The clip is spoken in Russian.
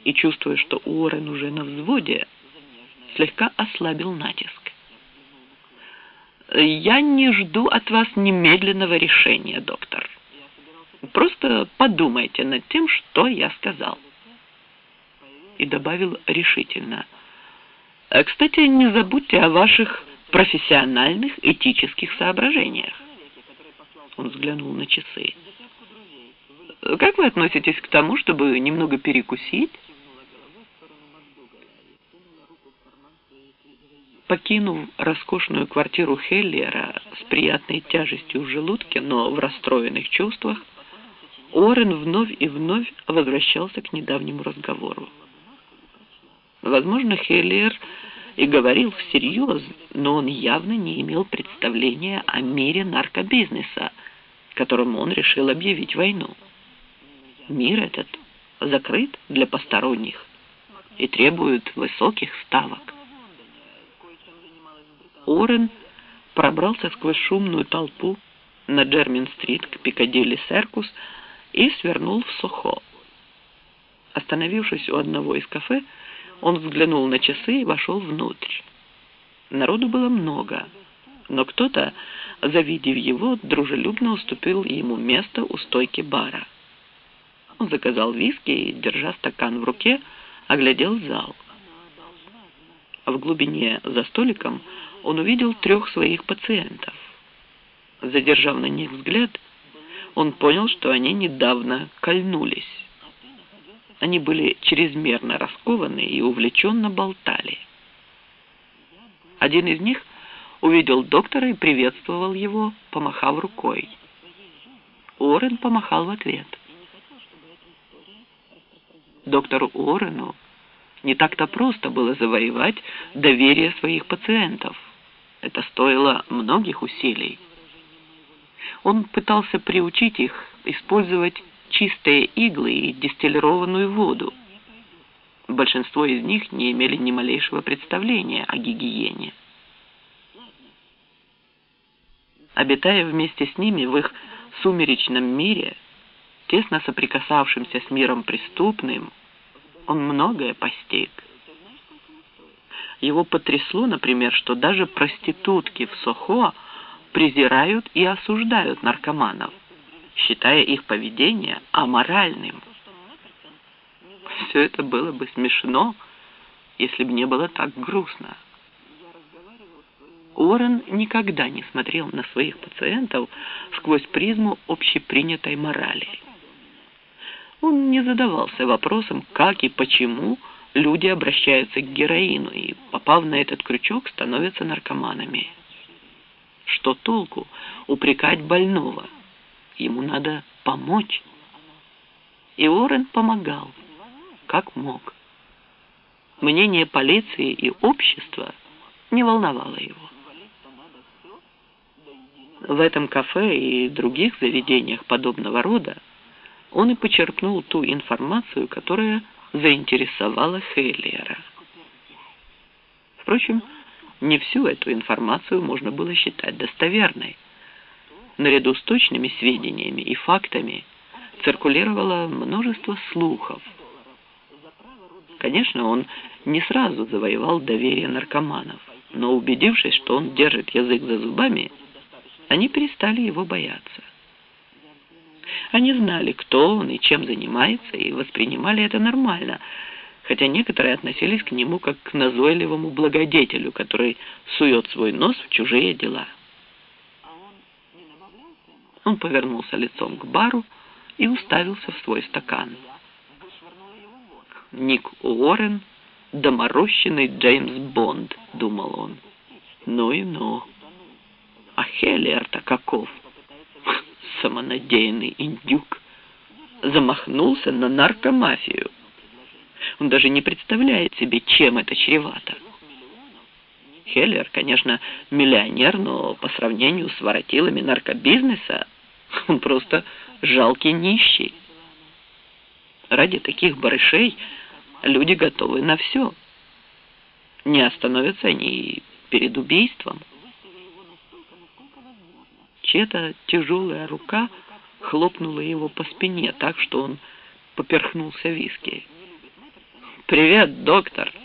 и, чувствуя, что Уоррен уже на взводе, слегка ослабил натиск. «Я не жду от вас немедленного решения, доктор. Просто подумайте над тем, что я сказал». И добавил решительно: «Кстати, не забудьте о ваших профессиональных этических соображениях». Он взглянул на часы. «Как вы относитесь к тому, чтобы немного перекусить?» Покинув роскошную квартиру Хеллера с приятной тяжестью в желудке, но в расстроенных чувствах, Уоррен вновь и вновь возвращался к недавнему разговору. Возможно, Хеллер и говорил всерьез, но он явно не имел представления о мире наркобизнеса, которому он решил объявить войну. Мир этот закрыт для посторонних и требует высоких ставок. Уоррен пробрался сквозь шумную толпу на Джермин-стрит к Пикадилли-Серкус и свернул в Сохо. Остановившись у одного из кафе, он взглянул на часы и вошел внутрь. Народу было много, но кто-то, завидев его, дружелюбно уступил ему место у стойки бара. Он заказал виски и, держа стакан в руке, оглядел зал. В глубине за столиком он увидел 3 своих пациентов. Задержав на них взгляд, он понял, что они недавно кольнулись. Они были чрезмерно раскованы и увлеченно болтали. Один из них увидел доктора и приветствовал его, помахав рукой. Уоррен помахал в ответ. Доктору Уоррену не так-то просто было завоевать доверие своих пациентов. Это стоило многих усилий. Он пытался приучить их использовать чистые иглы и дистиллированную воду. Большинство из них не имели ни малейшего представления о гигиене. Обитая вместе с ними в их сумеречном мире, тесно соприкасавшимся с миром преступным, он многое постиг. Его потрясло, например, что даже проститутки в Сохо презирают и осуждают наркоманов, считая их поведение аморальным. Все это было бы смешно, если бы не было так грустно. Уоррен никогда не смотрел на своих пациентов сквозь призму общепринятой морали. Он не задавался вопросом, как и почему люди обращаются к героину и, попав на этот крючок, становятся наркоманами. Что толку упрекать больного? Ему надо помочь. И Уоррен помогал, как мог. Мнение полиции и общества не волновало его. В этом кафе и других заведениях подобного рода он и почерпнул ту информацию, которая заинтересовала Хеллера. Впрочем, не всю эту информацию можно было считать достоверной. Наряду с точными сведениями и фактами циркулировало множество слухов. Конечно, он не сразу завоевал доверие наркоманов, но убедившись, что он держит язык за зубами, они перестали его бояться. Они знали, кто он и чем занимается, и воспринимали это нормально, хотя некоторые относились к нему как к назойливому благодетелю, который сует свой нос в чужие дела. Он повернулся лицом к бару и уставился в свой стакан. «Ник Уоррен, доморощенный Джеймс Бонд», — думал он. «Ну и ну. А Хеллер-то каков? Самонадеянный индюк. Замахнулся на наркомафию. Он даже не представляет себе, чем это чревато. Хеллер, конечно, миллионер, но по сравнению с воротилами наркобизнеса он просто жалкий нищий. Ради таких барышей люди готовы на все. Не остановятся они и перед убийством». Чья-то тяжелая рука хлопнула его по спине так, что он поперхнулся виски. «Привет, доктор!»